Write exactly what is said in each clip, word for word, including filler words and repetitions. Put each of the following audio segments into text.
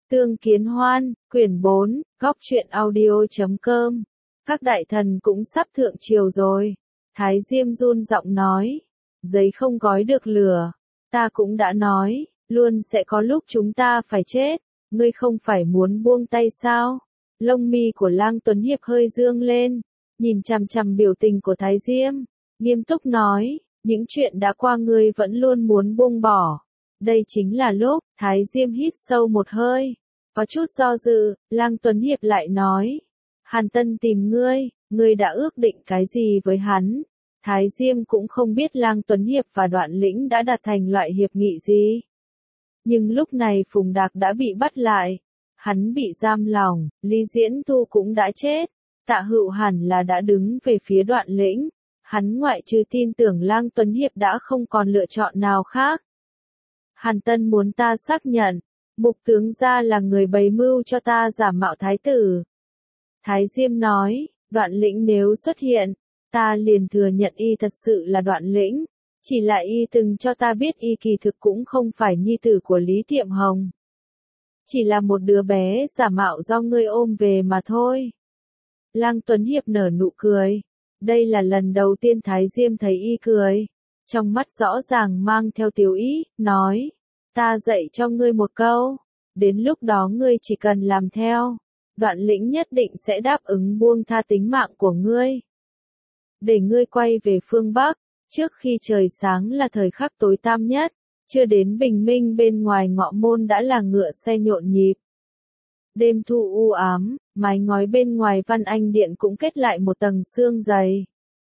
Tương Kiến Hoan, quyển bốn, góc truyện audio chấm com. Các đại thần cũng sắp thượng triều rồi. Thái Diêm run giọng nói. Giấy không gói được lửa. Ta cũng đã nói, luôn sẽ có lúc chúng ta phải chết. Ngươi không phải muốn buông tay sao? Lông mi của Lang Tuấn Hiệp hơi dương lên. Nhìn chằm chằm biểu tình của Thái Diêm. Nghiêm túc nói, những chuyện đã qua ngươi vẫn luôn muốn buông bỏ. Đây chính là lúc, Thái Diêm hít sâu một hơi. Có chút do dự, Lang Tuấn Hiệp lại nói. Hàn Tân tìm ngươi, ngươi đã ước định cái gì với hắn? Thái Diêm cũng không biết Lang Tuấn Hiệp và Đoạn Lĩnh đã đạt thành loại hiệp nghị gì. Nhưng lúc này Phùng Đạc đã bị bắt lại. Hắn bị giam lòng, Lý Diễn Thu cũng đã chết. Tạ Hữu hẳn là đã đứng về phía Đoạn Lĩnh. Hắn ngoại trừ tin tưởng Lang Tuấn Hiệp đã không còn lựa chọn nào khác. Hàn Tân muốn ta xác nhận, Mục tướng gia là người bày mưu cho ta giả mạo thái tử. Thái Diêm nói, Đoạn Lĩnh nếu xuất hiện, ta liền thừa nhận y thật sự là Đoạn Lĩnh, chỉ là y từng cho ta biết y kỳ thực cũng không phải nhi tử của Lý Tiệm Hồng. Chỉ là một đứa bé giả mạo do ngươi ôm về mà thôi. Lang Tuấn Hiệp nở nụ cười. Đây là lần đầu tiên Thái Diêm thấy y cười. Trong mắt rõ ràng mang theo tiểu ý, nói. Ta dạy cho ngươi một câu. Đến lúc đó ngươi chỉ cần làm theo. Đoạn Lĩnh nhất định sẽ đáp ứng buông tha tính mạng của ngươi. Để ngươi quay về phương Bắc. Trước khi trời sáng là thời khắc tối tăm nhất. Chưa đến bình minh bên ngoài ngọ môn đã là ngựa xe nhộn nhịp. Đêm thu u ám, mái ngói bên ngoài Văn Anh Điện cũng kết lại một tầng sương dày.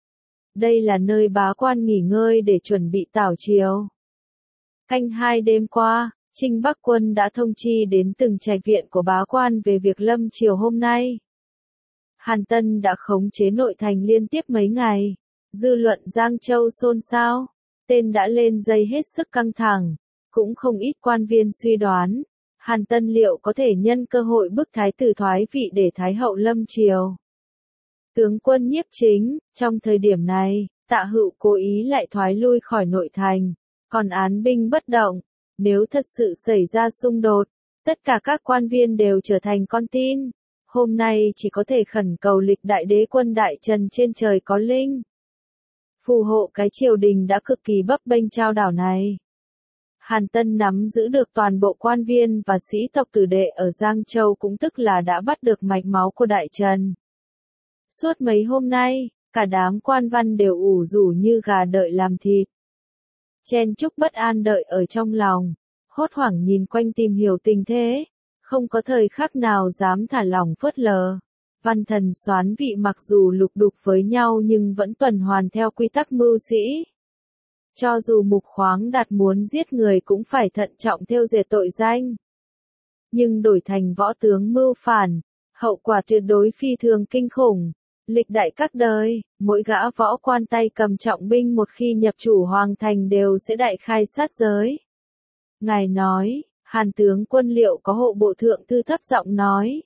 Đây là nơi bá quan nghỉ ngơi để chuẩn bị tảo triều. Canh hai đêm qua, Trinh Bắc Quân đã thông chi đến từng trạch viện của bá quan về việc lâm triều hôm nay. Hàn Tân đã khống chế nội thành liên tiếp mấy ngày. Dư luận Giang Châu xôn xao. Tên đã lên dây hết sức căng thẳng. Cũng không ít quan viên suy đoán. Hàn Tân liệu có thể nhân cơ hội bức thái tử thoái vị để thái hậu lâm triều. Tướng quân Nhiếp Chính, trong thời điểm này, Tạ Hữu cố ý lại thoái lui khỏi nội thành, còn án binh bất động. Nếu thật sự xảy ra xung đột, tất cả các quan viên đều trở thành con tin. Hôm nay chỉ có thể khẩn cầu lịch đại đế quân đại trần trên trời có linh. Phù hộ cái triều đình đã cực kỳ bấp bênh trao đảo này. Hàn Tân nắm giữ được toàn bộ quan viên và sĩ tộc tử đệ ở Giang Châu cũng tức là đã bắt được mạch máu của đại trần. Suốt mấy hôm nay, cả đám quan văn đều ủ rũ như gà đợi làm thịt. Chen chúc bất an đợi ở trong lòng, hốt hoảng nhìn quanh tìm hiểu tình thế, không có thời khắc nào dám thả lỏng phớt lờ. Văn thần soán vị mặc dù lục đục với nhau nhưng vẫn tuần hoàn theo quy tắc mưu sĩ. Cho dù Mục Khoáng Đạt muốn giết người cũng phải thận trọng theo dệt tội danh. Nhưng đổi thành võ tướng mưu phản, hậu quả tuyệt đối phi thường kinh khủng. Lịch đại các đời, mỗi gã võ quan tay cầm trọng binh một khi nhập chủ hoàng thành đều sẽ đại khai sát giới. Ngài nói, Hàn tướng quân liệu có hộ bộ thượng thư thấp giọng nói.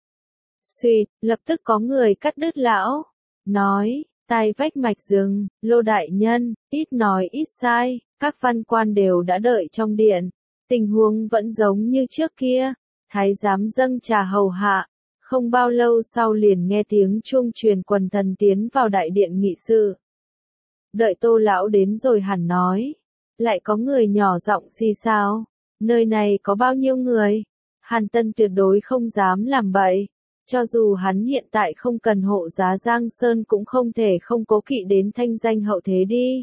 Xuyệt, lập tức có người cắt đứt lão. Nói, tai vách mạch rừng, Lô đại nhân, ít nói ít sai, các văn quan đều đã đợi trong điện. Tình huống vẫn giống như trước kia, thái giám dâng trà hầu hạ. Không bao lâu sau liền nghe tiếng chuông truyền quần thần tiến vào đại điện nghị sự. Đợi Tô lão đến rồi hẳn nói. Lại có người nhỏ giọng xì xào. Nơi này có bao nhiêu người? Hàn Tân tuyệt đối không dám làm bậy. Cho dù hắn hiện tại không cần hộ giá Giang Sơn cũng không thể không cố kỵ đến thanh danh hậu thế đi.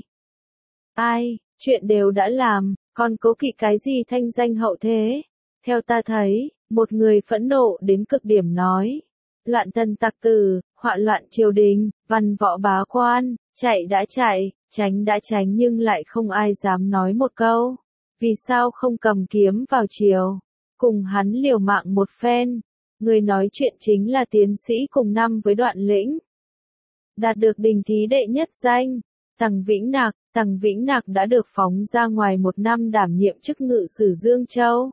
Ai, chuyện đều đã làm, còn cố kỵ cái gì thanh danh hậu thế? Theo ta thấy, một người phẫn nộ đến cực điểm nói. Loạn thần tặc tử, họa loạn triều đình, văn võ bá quan, chạy đã chạy, tránh đã tránh nhưng lại không ai dám nói một câu. Vì sao không cầm kiếm vào triều? Cùng hắn liều mạng một phen. Người nói chuyện chính là tiến sĩ cùng năm với Đoạn Lĩnh. Đạt được đình thí đệ nhất danh. Tằng Vĩnh Nạc, Tằng Vĩnh Nạc đã được phóng ra ngoài một năm đảm nhiệm chức ngự sử Dương Châu.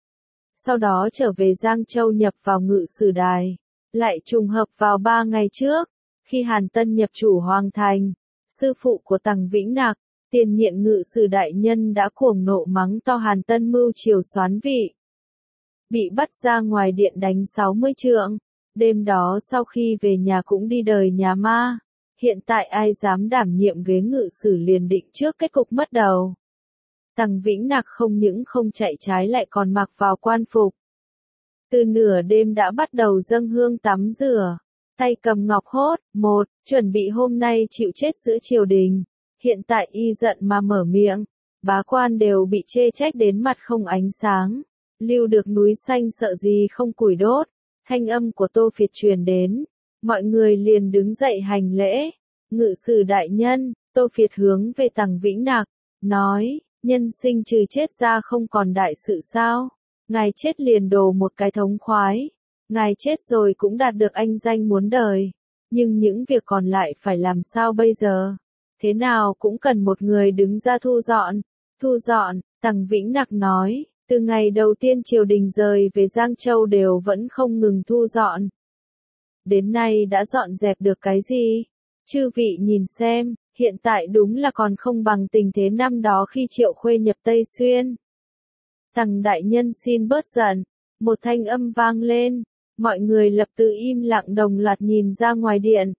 Sau đó trở về Giang Châu nhập vào ngự sử đài. Lại trùng hợp vào ba ngày trước, khi Hàn Tân nhập chủ hoàng thành, sư phụ của Tằng Vĩnh Nạc, tiền nhiệm ngự sử đại nhân đã cuồng nộ mắng to Hàn Tân mưu triều soán vị. bị bắt ra ngoài điện đánh sáu mươi trượng. Đêm đó sau khi về nhà cũng đi đời nhà ma. Hiện tại ai dám đảm nhiệm ghế ngự sử liền định trước kết cục mất đầu. Tằng Vĩnh Nặc không những không chạy trái lại còn mặc vào quan phục. Từ nửa đêm đã bắt đầu dâng hương tắm rửa, tay cầm ngọc hốt, một, chuẩn bị hôm nay chịu chết giữa triều đình. Hiện tại y giận mà mở miệng, bá quan đều bị chê trách đến mặt không ánh sáng. Lưu được núi xanh sợ gì không củi đốt. Thanh âm của Tô Phiệt truyền đến, mọi người liền đứng dậy hành lễ. Ngự sử đại nhân, Tô Phiệt hướng về Tằng Vĩnh Nặc, nói, nhân sinh trừ chết ra không còn đại sự sao? Ngài chết liền đồ một cái thống khoái. Ngài chết rồi cũng đạt được anh danh muốn đời. Nhưng những việc còn lại phải làm sao bây giờ? Thế nào cũng cần một người đứng ra thu dọn. Thu dọn, Tằng Vĩnh Nặc nói, từ ngày đầu tiên triều đình rời về Giang Châu đều vẫn không ngừng thu dọn. Đến nay đã dọn dẹp được cái gì? Chư vị nhìn xem, hiện tại đúng là còn không bằng tình thế năm đó khi Triệu Khuê nhập Tây Xuyên. Tằng đại nhân xin bớt giận, một thanh âm vang lên, mọi người lập tức im lặng đồng loạt nhìn ra ngoài điện.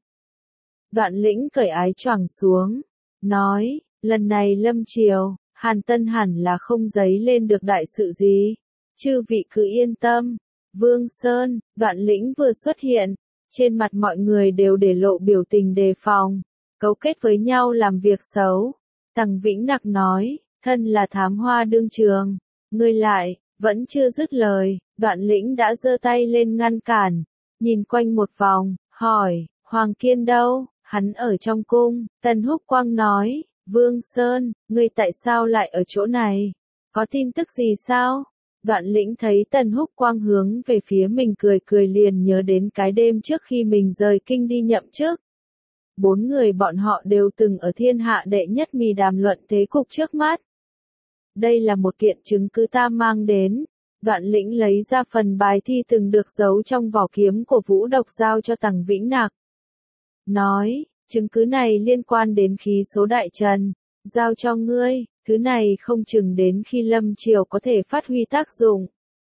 Đoạn Lĩnh cởi ái choàng xuống, nói, lần này lâm triều, Hàn Tân hẳn là không dấy lên được đại sự gì. Chư vị cứ yên tâm. Vương Sơn, Đoạn Lĩnh vừa xuất hiện, trên mặt mọi người đều để lộ biểu tình đề phòng, cấu kết với nhau làm việc xấu. Tằng Vĩnh Nặc nói, thân là thám hoa đương trường, ngươi lại, vẫn chưa dứt lời, Đoạn Lĩnh đã giơ tay lên ngăn cản, nhìn quanh một vòng, hỏi, Hoàng Kiên đâu? Hắn ở trong cung. Tần Húc Quang nói, Vương Sơn, ngươi tại sao lại ở chỗ này? Có tin tức gì sao? Đoạn Lĩnh thấy Tần Húc Quang hướng về phía mình cười cười liền nhớ đến cái đêm trước khi mình rời kinh đi nhậm chức. Bốn người bọn họ đều từng ở thiên hạ đệ nhất mì đàm luận thế cục trước mắt. Đây là một kiện chứng cứ ta mang đến. Đoạn Lĩnh lấy ra phần bài thi từng được giấu trong vỏ kiếm của Vũ Độc giao cho Tằng Vĩnh Nặc. Nói, chứng cứ này liên quan đến khí số đại trần, giao cho ngươi, thứ này không chừng đến khi lâm triều có thể phát huy tác dụng.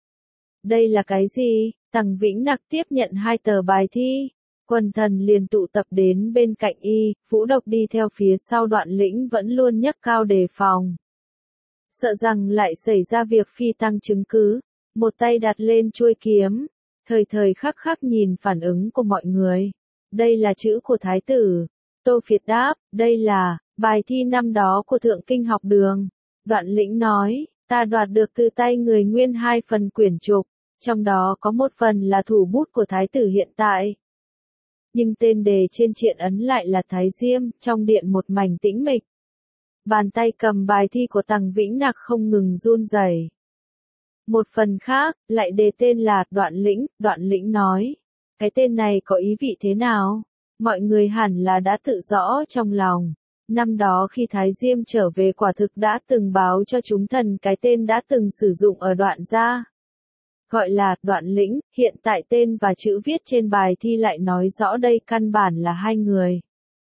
Đây là cái gì? Tằng Vĩnh Nặc tiếp nhận hai tờ bài thi, quần thần liền tụ tập đến bên cạnh y, Vũ Độc đi theo phía sau Đoạn Lĩnh vẫn luôn nhấc cao đề phòng. Sợ rằng lại xảy ra việc phi tăng chứng cứ, một tay đặt lên chuôi kiếm, thời thời khắc khắc nhìn phản ứng của mọi người. Đây là chữ của thái tử. Tô Phiệt đáp, đây là bài thi năm đó của Thượng Kinh học đường. Đoạn Lĩnh nói, ta đoạt được từ tay người Nguyên hai phần quyển trục, trong đó có một phần là thủ bút của thái tử hiện tại. Nhưng tên đề trên triện ấn lại là Thái Diêm, trong điện một mảnh tĩnh mịch. Bàn tay cầm bài thi của Tằng Vĩnh Nặc không ngừng run rẩy. Một phần khác, lại đề tên là Đoạn Lĩnh, Đoạn Lĩnh nói, cái tên này có ý vị thế nào? Mọi người hẳn là đã tự rõ trong lòng. Năm đó khi Thái Diêm trở về quả thực đã từng báo cho chúng thần cái tên đã từng sử dụng ở Đoạn gia. Gọi là Đoạn Lĩnh, hiện tại tên và chữ viết trên bài thi lại nói rõ đây căn bản là hai người.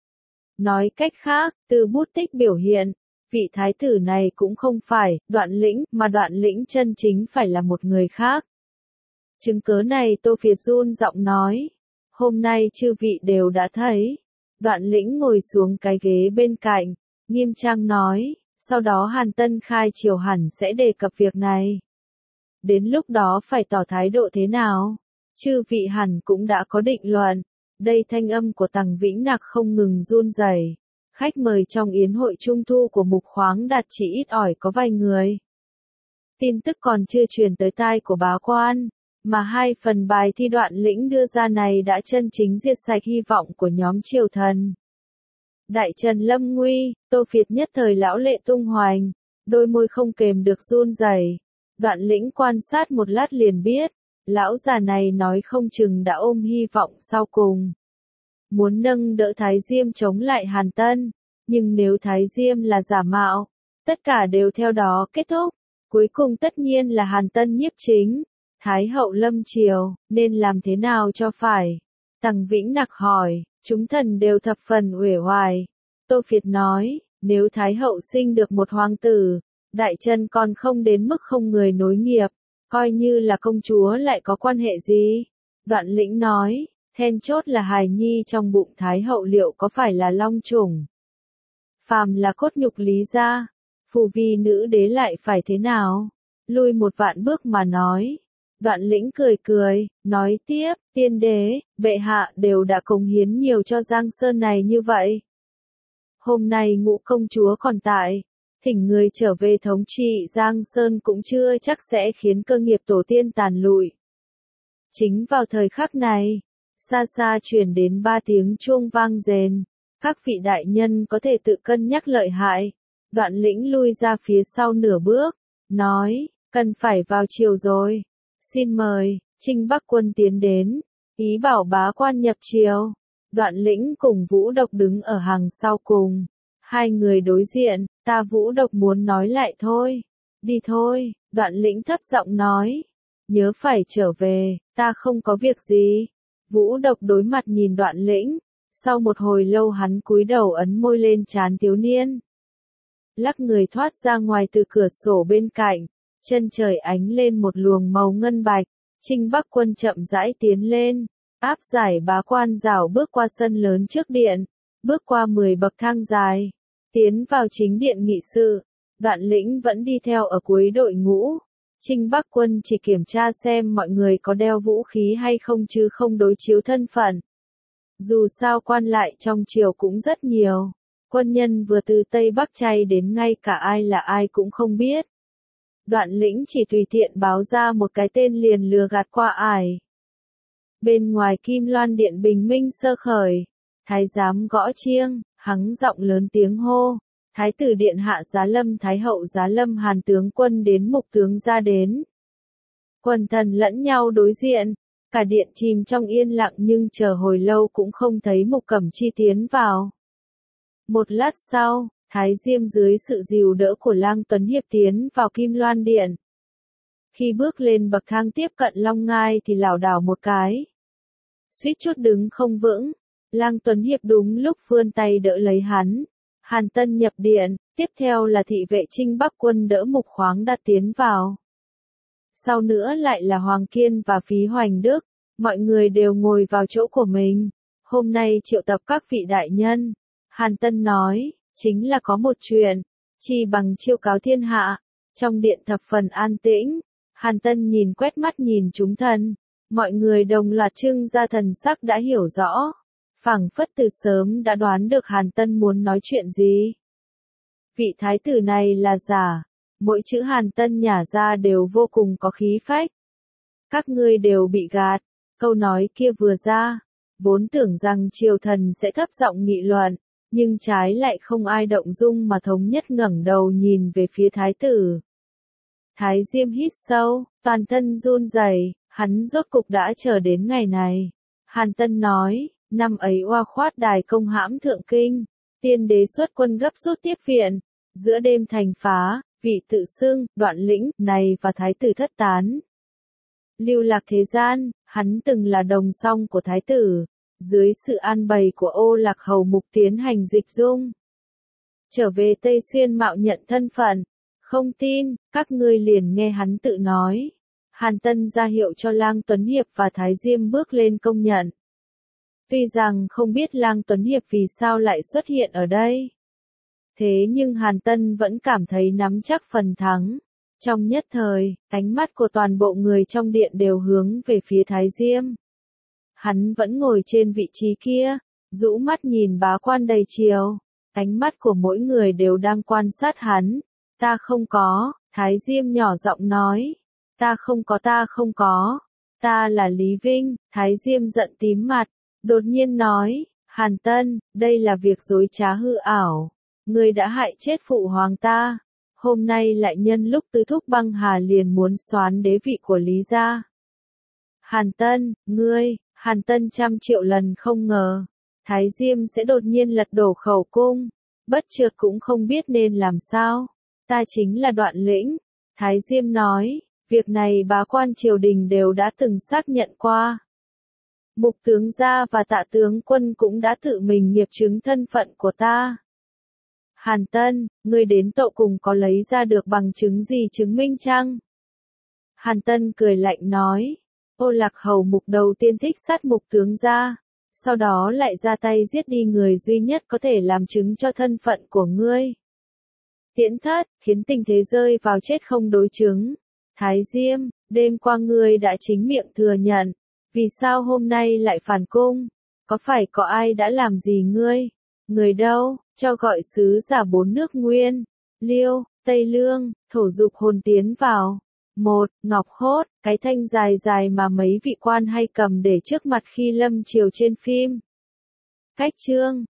Nói cách khác, từ bút tích biểu hiện, vị thái tử này cũng không phải Đoạn Lĩnh, mà Đoạn Lĩnh chân chính phải là một người khác. Chứng cớ này Tô Phiệt run giọng nói, hôm nay chư vị đều đã thấy. Đoạn Lĩnh ngồi xuống cái ghế bên cạnh, nghiêm trang nói, sau đó Hàn Tân khai triều hẳn sẽ đề cập việc này. Đến lúc đó phải tỏ thái độ thế nào? Chư vị hẳn cũng đã có định luận. Đây thanh âm của Tằng Vĩnh Nặc không ngừng run rẩy. Khách mời trong yến hội trung thu của Mục Khoáng Đạt chỉ ít ỏi có vài người. Tin tức còn chưa truyền tới tai của bá quan, mà hai phần bài thi Đoạn Lĩnh đưa ra này đã chân chính diệt sạch hy vọng của nhóm triều thần. Đại trần lâm nguy, Tô Phiệt nhất thời lão lệ tung hoành, đôi môi không kềm được run rẩy. Đoạn Lĩnh quan sát một lát liền biết, lão già này nói không chừng đã ôm hy vọng sau cùng. Muốn nâng đỡ Thái Diêm chống lại Hàn Tân, nhưng nếu Thái Diêm là giả mạo, tất cả đều theo đó kết thúc, cuối cùng tất nhiên là Hàn Tân nhiếp chính. Thái hậu lâm triều, nên làm thế nào cho phải? Tằng Vĩnh Nặc hỏi, chúng thần đều thập phần uể oải. Tô Phiệt nói, nếu Thái hậu sinh được một hoàng tử, đại trần còn không đến mức không người nối nghiệp, coi như là công chúa lại có quan hệ gì? Đoạn Lĩnh nói, then chốt là hài nhi trong bụng Thái hậu liệu có phải là long chủng? Phàm là cốt nhục Lý gia, phù vi nữ đế lại phải thế nào? Lui một vạn bước mà nói. Đoạn Lĩnh cười cười, nói tiếp, tiên đế, bệ hạ đều đã cống hiến nhiều cho Giang Sơn này như vậy. Hôm nay ngũ công chúa còn tại, thỉnh người trở về thống trị Giang Sơn cũng chưa chắc sẽ khiến cơ nghiệp tổ tiên tàn lụi. Chính vào thời khắc này, xa xa truyền đến ba tiếng chuông vang rền, các vị đại nhân có thể tự cân nhắc lợi hại. Đoạn Lĩnh lui ra phía sau nửa bước, nói, cần phải vào triều rồi. Xin mời, Trinh Bắc quân tiến đến, ý bảo bá quan nhập triều. Đoạn Lĩnh cùng Vũ Độc đứng ở hàng sau cùng. Hai người đối diện, ta Vũ Độc muốn nói lại thôi. Đi thôi, Đoạn Lĩnh thấp giọng nói. Nhớ phải trở về, ta không có việc gì. Vũ Độc đối mặt nhìn Đoạn Lĩnh. Sau một hồi lâu hắn cúi đầu ấn môi lên trán thiếu niên. Lắc người thoát ra ngoài từ cửa sổ bên cạnh. Chân trời ánh lên một luồng màu ngân bạch. Trinh Bắc quân chậm rãi tiến lên. Áp giải bá quan rảo bước qua sân lớn trước điện. Bước qua mười bậc thang dài. Tiến vào chính điện nghị sự. Đoạn Lĩnh vẫn đi theo ở cuối đội ngũ. Trinh Bắc quân chỉ kiểm tra xem mọi người có đeo vũ khí hay không chứ không đối chiếu thân phận. Dù sao quan lại trong triều cũng rất nhiều. Quân nhân vừa từ Tây Bắc chay đến ngay cả ai là ai cũng không biết. Đoạn Lĩnh chỉ tùy tiện báo ra một cái tên liền lừa gạt qua ải. Bên ngoài Kim Loan điện bình minh sơ khởi, thái giám gõ chiêng, hắng giọng lớn tiếng hô, thái tử điện hạ Giá Lâm Thái hậu Giá Lâm Hàn tướng quân đến mục tướng ra đến. Quần thần lẫn nhau đối diện, cả điện chìm trong yên lặng nhưng chờ hồi lâu cũng không thấy Mục Cẩm Chi tiến vào. Một lát sau, Thái Diêm dưới sự dìu đỡ của Lang Tuấn Hiệp tiến vào Kim Loan điện. Khi bước lên bậc thang tiếp cận Long Ngai thì lảo đảo một cái. Suýt chút đứng không vững, Lang Tuấn Hiệp đúng lúc vươn tay đỡ lấy hắn. Hàn Tân nhập điện, tiếp theo là thị vệ Trinh Bắc quân đỡ Mục Khoáng Đạt tiến vào. Sau nữa lại là Hoàng Kiên và Phí Hoành Đức, mọi người đều ngồi vào chỗ của mình. Hôm nay triệu tập các vị đại nhân. Hàn Tân nói, chính là có một chuyện, chi bằng chiêu cáo thiên hạ. Trong điện thập phần an tĩnh, Hàn Tân nhìn quét mắt nhìn chúng thần. Mọi người đồng loạt trưng ra thần sắc đã hiểu rõ. Phảng phất từ sớm đã đoán được Hàn Tân muốn nói chuyện gì. Vị thái tử này là giả. Mỗi chữ Hàn Tân nhả ra đều vô cùng có khí phách. Các ngươi đều bị gạt. Câu nói kia vừa ra, vốn tưởng rằng triều thần sẽ thấp giọng nghị luận, nhưng trái lại không ai động dung mà thống nhất ngẩng đầu nhìn về phía thái tử. Thái Diêm hít sâu, toàn thân run rẩy, hắn rốt cục đã chờ đến ngày này. Hàn Tân nói, năm ấy oa khoát đài công hãm thượng kinh, tiên đế xuất quân gấp rút tiếp viện, giữa đêm thành phá, vị tự xưng, Đoạn Lĩnh, này và thái tử thất tán. Lưu lạc thế gian, hắn từng là đồng song của thái tử, dưới sự an bày của Ô Lạc Hầu Mục tiến hành dịch dung. Trở về Tây Xuyên mạo nhận thân phận, không tin, các ngươi liền nghe hắn tự nói. Hàn Tân ra hiệu cho Lang Tuấn Hiệp và Thái Diêm bước lên công nhận. Tuy rằng không biết Lang Tuấn Hiệp vì sao lại xuất hiện ở đây. Thế nhưng Hàn Tân vẫn cảm thấy nắm chắc phần thắng. Trong nhất thời, ánh mắt của toàn bộ người trong điện đều hướng về phía Thái Diêm. Hắn vẫn ngồi trên vị trí kia, rũ mắt nhìn bá quan đầy triều. Ánh mắt của mỗi người đều đang quan sát hắn. Ta không có, Thái Diêm nhỏ giọng nói. Ta không có ta không có. Ta là Lý Vinh, Thái Diêm giận tím mặt. Đột nhiên nói, Hàn Tân, đây là việc dối trá hư ảo. Ngươi đã hại chết phụ hoàng ta. Hôm nay lại nhân lúc tứ thúc băng hà liền muốn soán đế vị của Lý gia. Hàn Tân, ngươi, Hàn Tân trăm triệu lần không ngờ. Thái Diêm sẽ đột nhiên lật đổ khẩu cung. Bất chợt cũng không biết nên làm sao. Ta chính là Đoạn Lĩnh. Thái Diêm nói, việc này bá quan triều đình đều đã từng xác nhận qua. Mục tướng gia và Tạ tướng quân cũng đã tự mình nghiệp chứng thân phận của ta. Hàn Tân, ngươi đến tận cùng có lấy ra được bằng chứng gì chứng minh chăng? Hàn Tân cười lạnh nói, Ô Lạc Hầu mục đầu tiên thích sát mục tướng gia, sau đó lại ra tay giết đi người duy nhất có thể làm chứng cho thân phận của ngươi. Tiễn thất, khiến tình thế rơi vào chết không đối chứng. Thái Diêm, đêm qua ngươi đã chính miệng thừa nhận, vì sao hôm nay lại phản cung? Có phải có ai đã làm gì ngươi? Người đâu, cho gọi sứ giả bốn nước Nguyên, Liêu, Tây Lương, thổ dục hồn tiến vào. Một, ngọc hốt, cái thanh dài dài mà mấy vị quan hay cầm để trước mặt khi lâm chiều trên phim. Cách chương